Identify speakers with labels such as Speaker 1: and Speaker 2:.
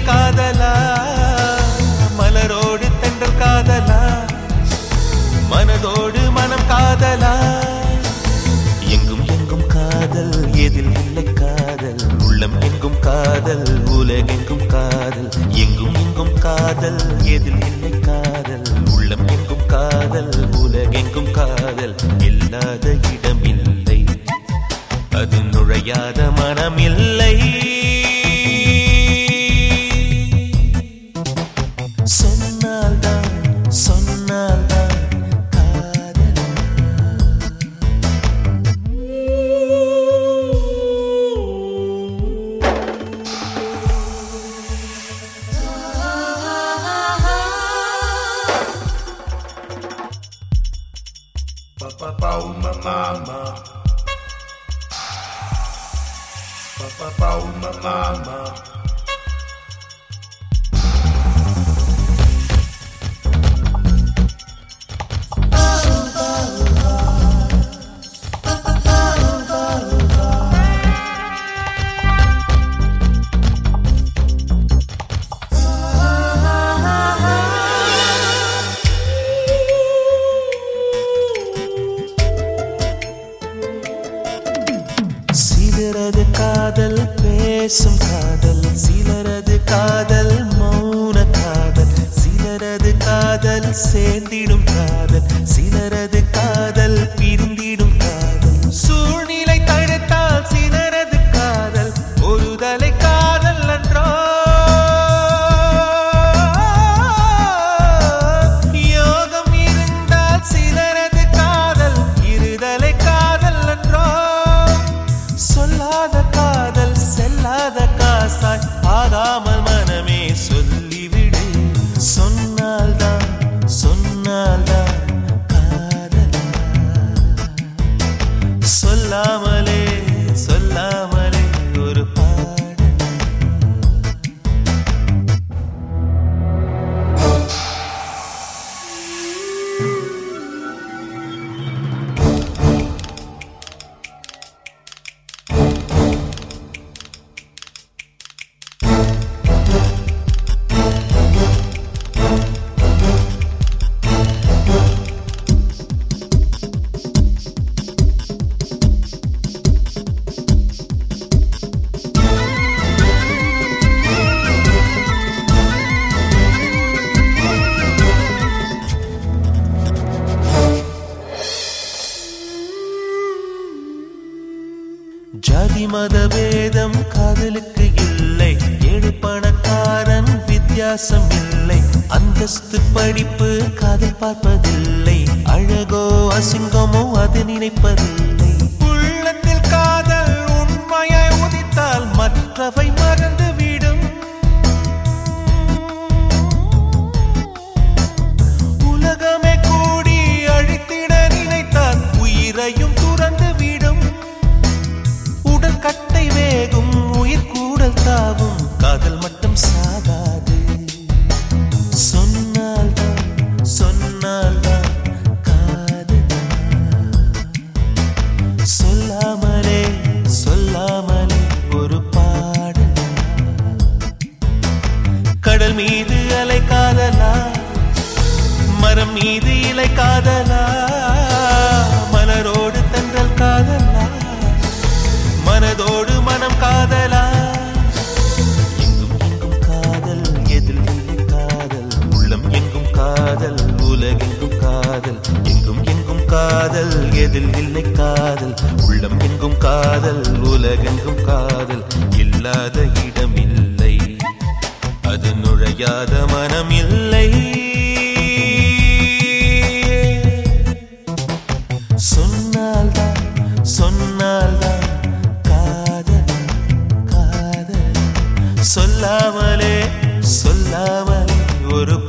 Speaker 1: காதலா மலரோடு தென்றல் காதலா மனதோடு மனம் காதலா எங்கும் எங்கும் காதல் எதில் இல்லை காதல் உள்ளம் எங்கும் காதல் உலகெங்கும் காதல் எங்கும் எங்கும் காதல் எதில் இல்லை காதல் உள்ளம் எங்கும் காதல் உலகெங்கும் காதல் இல்லாத இடம் இல்லை அது நுழையாத மனம் இல்லை சொன்னால்தான் சொன்னால்தான்
Speaker 2: Uma mama, uma mama.
Speaker 1: சிலரது காதல் பேசும் காதல் சிலரது காதல் மௌன காதல் சிலரது காதல் சேர்ந்திடும் காதல் சிலரது காதல் பிரிந்திடும் காதல் சூழ்நிலை தடுத்தால் சிலரது காதல் ஒரு தலை காதல் என்றோ யோகம் இருந்தால் சிலரது காதல் இருதலை காதல் என்றோ சொல்லாத காதல் செல்லாத காசாய் ஆகாமல் மனமே சொல்லிவிடு சொன்னால்தான் சொன்னால்தான் காதலா சொல்லாமலே சொல்லாமலே ஒரு பாடல் ஜாதி மத பேதம் காதலுக்கு இல்லை ஏழு பணக்காரன் வித்தியாசம் இல்லை அந்தஸ்து படிப்பு காதல் பார்ப்பதில்லை அழகோ அசிங்கமோ அது நினைப்பதில்லை உள்ளத்தில் காதல் உண்மையாய் உதித்தால் மற்றவை மறந்துவிடும் உலகமே கூடி அழித்திட நினைத்தால் உயிரையும் துறந்துவிடும் கட்டை வேகும் உயிர் கூடல் தாவும் காதல் மட்டும் சாகாது சொன்னால்தான் சொன்னால்தான் காதலா சொல்லாமலே சொல்லாமலே ஒரு பாடல் கடல் மீது அலை காதலா மரம் மீது இலை காதலா மலரோடு தென்றல் காதலா மனதோடு மனம் காதலா எங்கும் எங்கும் காதல் எதில் இல்லை காதல் உள்ளம் எங்கும் காதல் உலகெங்கும் காதல் எங்கும் எங்கும் காதல் எதில் இல்லை காதல் உள்ளம் எங்கும் காதல் உலகெங்கும் காதல் இல்லாத இடம் இல்லை அது நுழையாத மனம் இல்லை சொன்னால்தான் சொன்னால்தான் சொல்லாமலே சொல்லாமலே ஒரு